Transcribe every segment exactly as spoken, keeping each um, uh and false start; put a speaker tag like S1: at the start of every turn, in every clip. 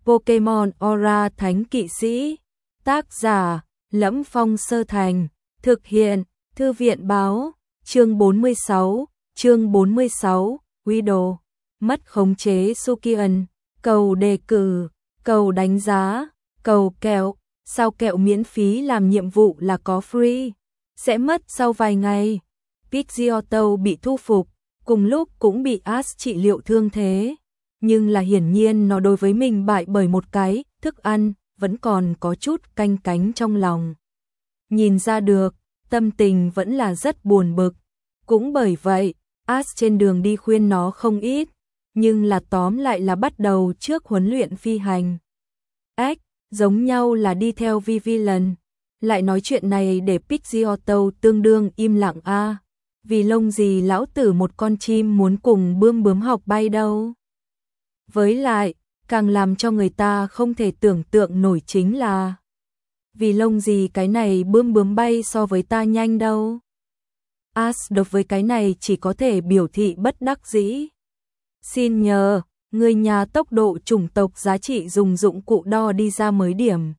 S1: Pokemon Aura Thánh Kỵ Sĩ. Tác giả: Lẫm Phong Sơ Thành. Thực hiện: Thư viện báo. Chương bốn mươi sáu. Chương bốn mươi sáu. Widow. Mất khống chế Sukian. Cầu đề cử, cầu đánh giá, cầu kẹo. Sao kẹo miễn phí làm nhiệm vụ là có free. Sẽ mất sau vài ngày. Pidgeotto bị thu phục, cùng lúc cũng bị Ash trị liệu thương thế. Nhưng là hiển nhiên nó đối với mình bại bởi một cái thức ăn, vẫn còn có chút canh cánh trong lòng. Nhìn ra được, tâm tình vẫn là rất buồn bực. Cũng bởi vậy, Ash trên đường đi khuyên nó không ít, nhưng là tóm lại là bắt đầu trước huấn luyện phi hành. Ếch, giống nhau là đi theo Vivillon. Lại nói chuyện này để Pidgeotto tương đương im lặng a. À. Vì lông gì lão tử một con chim muốn cùng bươm bướm học bay đâu. Với lại, càng làm cho người ta không thể tưởng tượng nổi chính là vì lông gì cái này bươm bướm bay so với ta nhanh đâu. Ash đối với cái này chỉ có thể biểu thị bất đắc dĩ. Xin nhờ, người nhà tốc độ chủng tộc giá trị dùng dụng cụ đo đi ra mới điểm.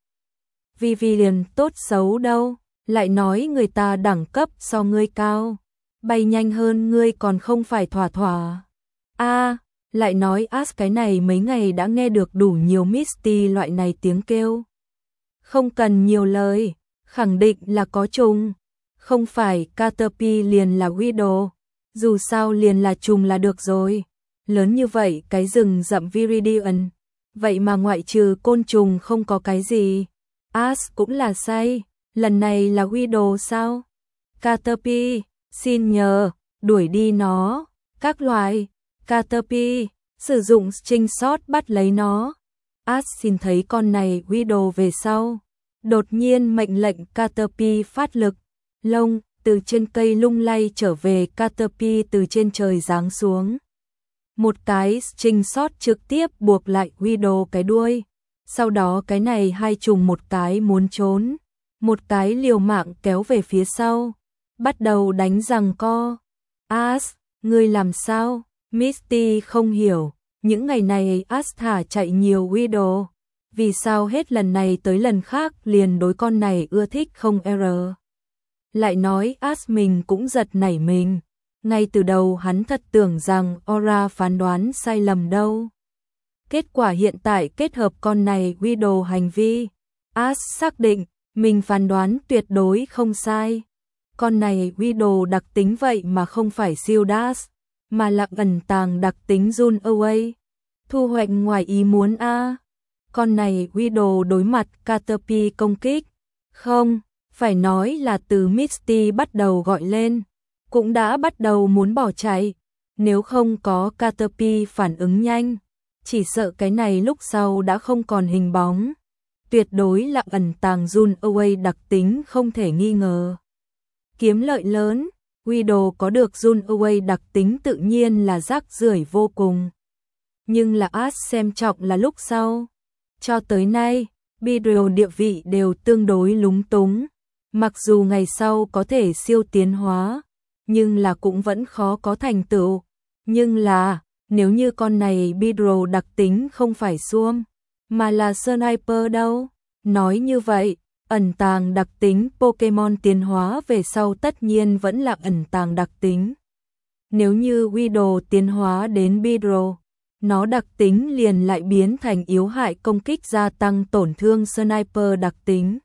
S1: Vivillon tốt xấu đâu, lại nói người ta đẳng cấp so ngươi cao. Bay nhanh hơn ngươi còn không phải thỏa thỏa. A, à, lại nói Ash cái này mấy ngày đã nghe được đủ nhiều Misty loại này tiếng kêu. Không cần nhiều lời, khẳng định là có trùng. Không phải Caterpie liền là Widow, dù sao liền là trùng là được rồi. Lớn như vậy cái rừng rậm Viridian, vậy mà ngoại trừ côn trùng không có cái gì. Ash cũng là say, lần này là Widow sao? Caterpie, xin nhờ, đuổi đi nó, các loài. Caterpie, sử dụng string shot bắt lấy nó. Ash xin thấy con này Widow về sau. Đột nhiên mệnh lệnh Caterpie phát lực. Lông từ trên cây lung lay trở về, Caterpie từ trên trời giáng xuống. Một cái string shot trực tiếp buộc lại Widow cái đuôi. Sau đó cái này hai trùng, một cái muốn trốn, một cái liều mạng kéo về phía sau. Bắt đầu đánh giằng co. Ash, ngươi làm sao? Misty không hiểu. Những ngày này Ash thả chạy nhiều Widow. Vì sao hết lần này tới lần khác liền đối con này ưa thích không error. Lại nói Ash mình cũng giật nảy mình. Ngay từ đầu hắn thật tưởng rằng Aura phán đoán sai lầm đâu. Kết quả hiện tại kết hợp con này Widow hành vi, Ash xác định mình phán đoán tuyệt đối không sai. Con này Widow đặc tính vậy mà không phải siêu dash, mà là ẩn tàng đặc tính run away. Thu hoạch ngoài ý muốn a. À. Con này Widow đối mặt Caterpie công kích, không, phải nói là từ Misty bắt đầu gọi lên, cũng đã bắt đầu muốn bỏ chạy. Nếu không có Caterpie phản ứng nhanh, chỉ sợ cái này lúc sau đã không còn hình bóng. Tuyệt đối là ẩn tàng run away đặc tính không thể nghi ngờ. Kiếm lợi lớn, Widow có được run away đặc tính tự nhiên là rác rưởi vô cùng. Nhưng là Ash xem trọng là lúc sau. Cho tới nay, Beedrill địa vị đều tương đối lúng túng. Mặc dù ngày sau có thể siêu tiến hóa, nhưng là cũng vẫn khó có thành tựu. Nhưng là, nếu như con này Beedrill đặc tính không phải Swarm, mà là Sniper đâu? Nói như vậy, ẩn tàng đặc tính Pokemon tiến hóa về sau tất nhiên vẫn là ẩn tàng đặc tính. Nếu như Widow tiến hóa đến Beedrill, nó đặc tính liền lại biến thành yếu hại công kích gia tăng tổn thương Sniper đặc tính.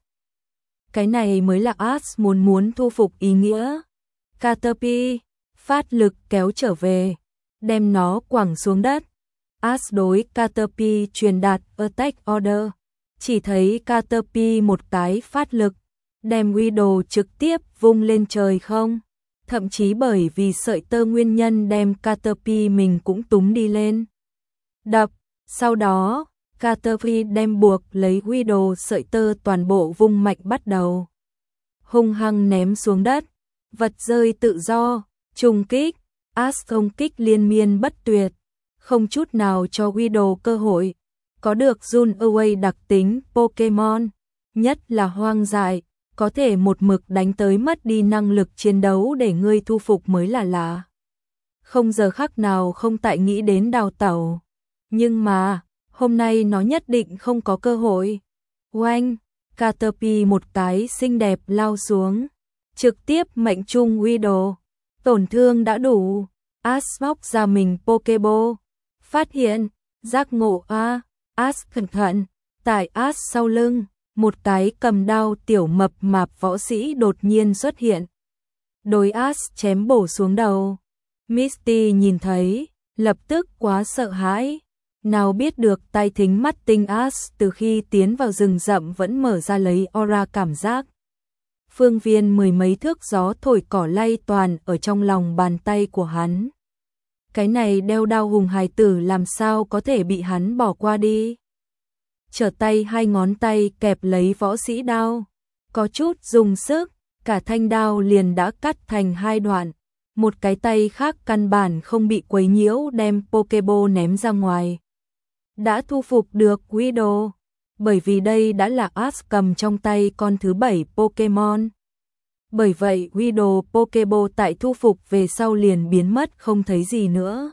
S1: Cái này mới là Ash muốn muốn thu phục ý nghĩa. Caterpie, phát lực kéo trở về, đem nó quẳng xuống đất. Ash đối Caterpie truyền đạt attack order. Chỉ thấy Caterpie một cái phát lực, đem Widow trực tiếp vung lên trời không. Thậm chí bởi vì sợi tơ nguyên nhân đem Caterpie mình cũng túm đi lên. Đập, sau đó, Caterpie đem buộc lấy Widow sợi tơ toàn bộ vung mạnh bắt đầu. Hung hăng ném xuống đất, vật rơi tự do, trùng kích, Ash công kích liên miên bất tuyệt, không chút nào cho Widow cơ hội. Có được run away đặc tính Pokemon, nhất là hoang dại, có thể một mực đánh tới mất đi năng lực chiến đấu để ngươi thu phục mới là lạ. Không giờ khắc nào không tại nghĩ đến đào tẩu. Nhưng mà, Hôm nay nó nhất định không có cơ hội. Oanh, Caterpie một cái xinh đẹp lao xuống, trực tiếp mệnh trung Widow. Tổn thương đã đủ. Ash móc ra mình Pokeball. Phát hiện, giác ngộ a, Ash cẩn thận, tại Ash sau lưng, một cái cầm đao tiểu mập mạp võ sĩ đột nhiên xuất hiện. Đối Ash chém bổ xuống đầu. Misty nhìn thấy, lập tức quá sợ hãi. Nào biết được tai thính mắt tinh Ash từ khi tiến vào rừng rậm vẫn mở ra lấy aura cảm giác. Phương viên mười mấy thước gió thổi cỏ lay toàn ở trong lòng bàn tay của hắn. Cái này đeo đao hùng hài tử làm sao có thể bị hắn bỏ qua đi. Trở tay hai ngón tay kẹp lấy võ sĩ đao. Có chút dùng sức, cả thanh đao liền đã cắt thành hai đoạn. Một cái tay khác căn bản không bị quấy nhiễu đem Pokeball ném ra ngoài. Đã thu phục được Widow, bởi vì đây đã là Ash cầm trong tay con thứ bảy Pokemon. Bởi vậy Widow Pokeball tại thu phục về sau liền biến mất không thấy gì nữa.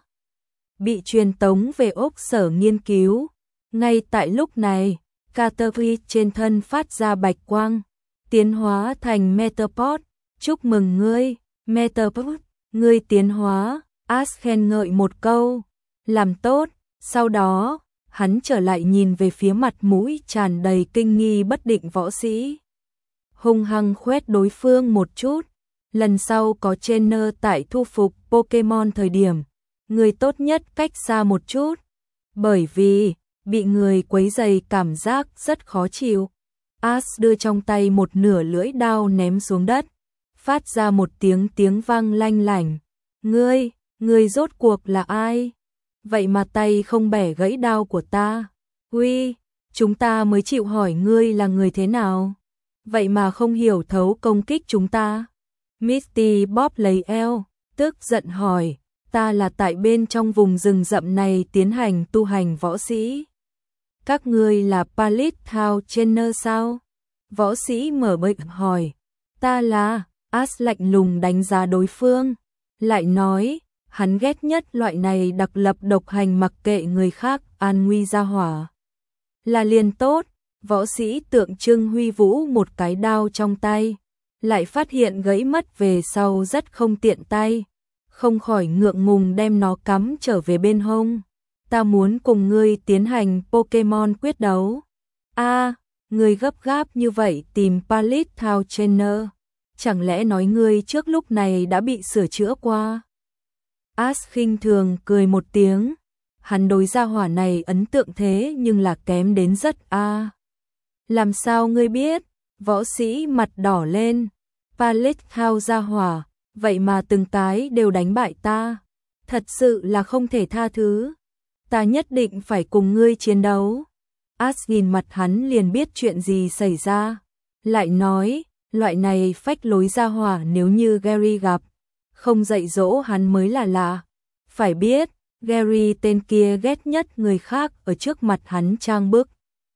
S1: Bị truyền tống về ốc sở nghiên cứu. Ngay tại lúc này, Caterpie trên thân phát ra bạch quang, tiến hóa thành Metapod. Chúc mừng ngươi, Metapod, ngươi tiến hóa. Ash khen ngợi một câu, làm tốt. Sau đó, hắn trở lại nhìn về phía mặt mũi tràn đầy kinh nghi bất định võ sĩ. Hung hăng khoét đối phương một chút. Lần sau có trainer tại thu phục Pokemon thời điểm, người tốt nhất cách xa một chút. Bởi vì, bị người quấy rầy cảm giác rất khó chịu. Ash đưa trong tay một nửa lưỡi đao ném xuống đất. Phát ra một tiếng tiếng vang lanh lảnh. Ngươi, ngươi rốt cuộc là ai? Vậy mà tay không bẻ gãy đao của ta. Uy, chúng ta mới chịu hỏi ngươi là người thế nào. Vậy mà không hiểu thấu công kích chúng ta. Misty bóp lấy eo, tức giận hỏi, ta là tại bên trong vùng rừng rậm này tiến hành tu hành võ sĩ. Các ngươi là Pallet Town Trainer sao? Võ sĩ mở miệng hỏi, ta là. Ash lạnh lùng đánh giá đối phương, lại nói, hắn ghét nhất loại này đặc lập độc hành mặc kệ người khác an nguy ra hỏa. Là liền tốt. Võ sĩ tượng trưng huy vũ một cái đao trong tay, lại phát hiện gãy mất về sau rất không tiện tay, không khỏi ngượng ngùng đem nó cắm trở về bên hông. Ta muốn cùng ngươi tiến hành Pokemon quyết đấu. A, à, ngươi gấp gáp như vậy tìm Pallet Town Trainer, chẳng lẽ nói ngươi trước lúc này đã bị sửa chữa qua? Ash khinh thường cười một tiếng, hắn đối gia hỏa này ấn tượng thế nhưng là kém đến rất a. À. Làm sao ngươi biết? Võ sĩ mặt đỏ lên. Pallet Town gia hỏa, vậy mà từng cái đều đánh bại ta. Thật sự là không thể tha thứ. Ta nhất định phải cùng ngươi chiến đấu. Ash nhìn mặt hắn liền biết chuyện gì xảy ra. Lại nói, loại này phách lối gia hỏa nếu như Gary gặp, không dạy dỗ hắn mới là lạ. Phải biết, Gary tên kia ghét nhất người khác ở trước mặt hắn trang bức.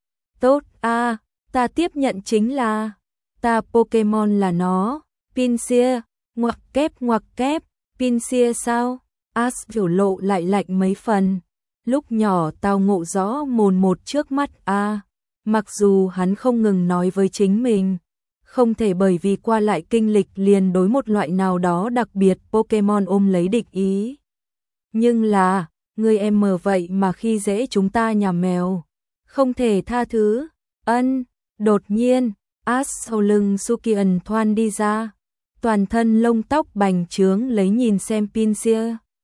S1: Tốt a, à, ta tiếp nhận chính là, ta Pokemon là nó, Pinsir, ngoặc kép ngoặc kép, Pinsir sao? Ash biểu lộ lại lạnh mấy phần. Lúc nhỏ tao ngộ rõ mồn một trước mắt a, à, mặc dù hắn không ngừng nói với chính mình, không thể bởi vì qua lại kinh lịch liền đối một loại nào đó đặc biệt Pokemon ôm lấy địch ý. Nhưng là, người em mờ vậy mà khi dễ chúng ta nhà mèo, không thể tha thứ. Ân, đột nhiên, Ash sau lưng Sukian thoăn đi ra, toàn thân lông tóc bành trướng lấy nhìn xem Pinsir.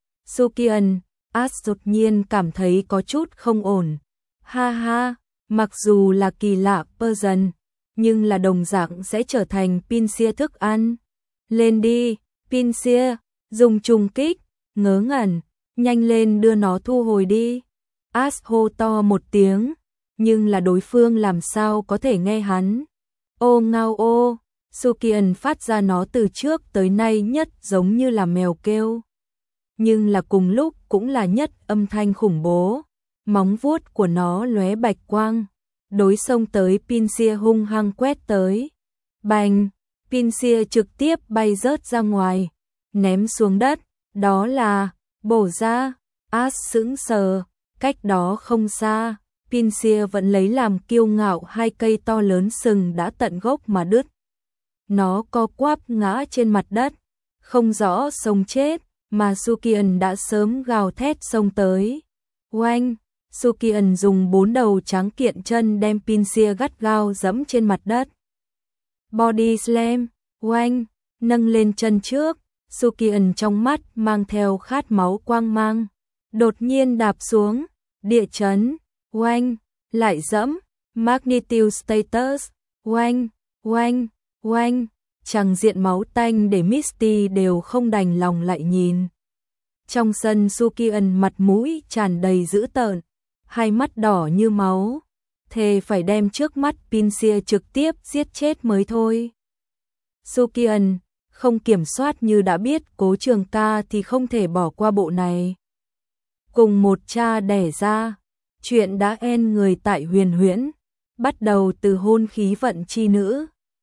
S1: Sukian, Ash đột nhiên cảm thấy có chút không ổn. Ha ha, mặc dù là kỳ lạ person, nhưng là đồng dạng sẽ trở thành Pinsir thức ăn. Lên đi, Pinsir, dùng trùng kích, ngớ ngẩn, nhanh lên đưa nó thu hồi đi. Ash hô to một tiếng, nhưng là đối phương làm sao có thể nghe hắn. Ô ngao ô, Sukian phát ra nó từ trước tới nay nhất giống như là mèo kêu. Nhưng là cùng lúc cũng là nhất âm thanh khủng bố. Móng vuốt của nó lóe bạch quang, đối xông tới Pinsir hung hăng quét tới. Bành, Pinsir trực tiếp bay rớt ra ngoài, ném xuống đất, đó là, bổ ra. Ash sững sờ, cách đó không xa, Pinsia vẫn lấy làm kiêu ngạo hai cây to lớn sừng đã tận gốc mà đứt. Nó co quắp ngã trên mặt đất, không rõ sống chết, mà Sukian đã sớm gào thét xông tới. Oanh! Sukian dùng bốn đầu trắng kiện chân đem Pinsia gắt gao dẫm trên mặt đất. Body slam! Oanh! Nâng lên chân trước, Sukian trong mắt mang theo khát máu quang mang. Đột nhiên đạp xuống, địa chấn, oanh! Lại dẫm, magnitude status, oanh! Oanh! Oanh! Chẳng diện máu tanh để Misty đều không đành lòng lại nhìn. Trong sân Sukian mặt mũi tràn đầy dữ tợn, hai mắt đỏ như máu, thề phải đem trước mắt Pinsia trực tiếp giết chết mới thôi. Sukian không kiểm soát như đã biết Cố Trường Ca thì không thể bỏ qua bộ này. Cùng một cha đẻ ra, chuyện đã en người tại Huyền Huyễn, bắt đầu từ hôn khí vận chi nữ.